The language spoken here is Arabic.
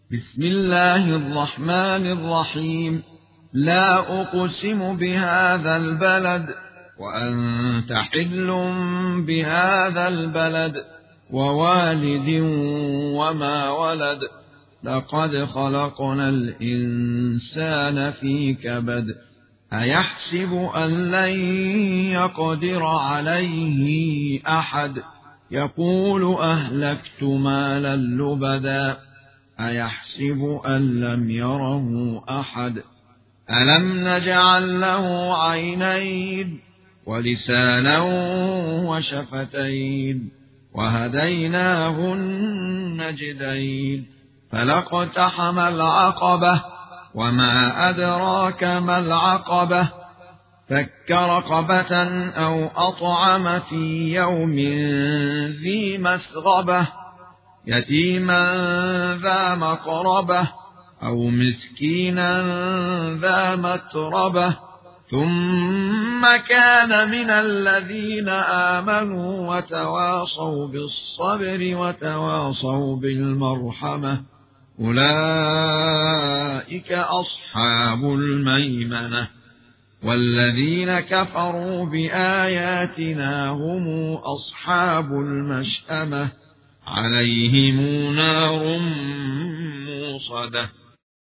بسم الله الرحمن الرحيم. لا أقسم بهذا البلد وأنت حل بهذا البلد ووالد وما ولد. لقد خلقنا الإنسان في كبد. أيحسب أن لن يقدر عليه أحد. يقول أهلكت مالا لبدا. أيحسب أن لم يره أحد. ألم نجعل له عينين ولسانا وشفتين وهديناه النجدين. فلاقتحم العقبة وما أدراك ما العقبة. فك رقبة أو أطعم في يوم ذي مسغبة. يتيما ذا مقربة أو مسكينا ذا متربة. ثم كان من الذين آمنوا وتواصوا بالصبر وتواصوا بالمرحمة. أولئك أصحاب الميمنة. والذين كفروا بآياتنا هم أصحاب المشأمة. عليهم نار موصدة.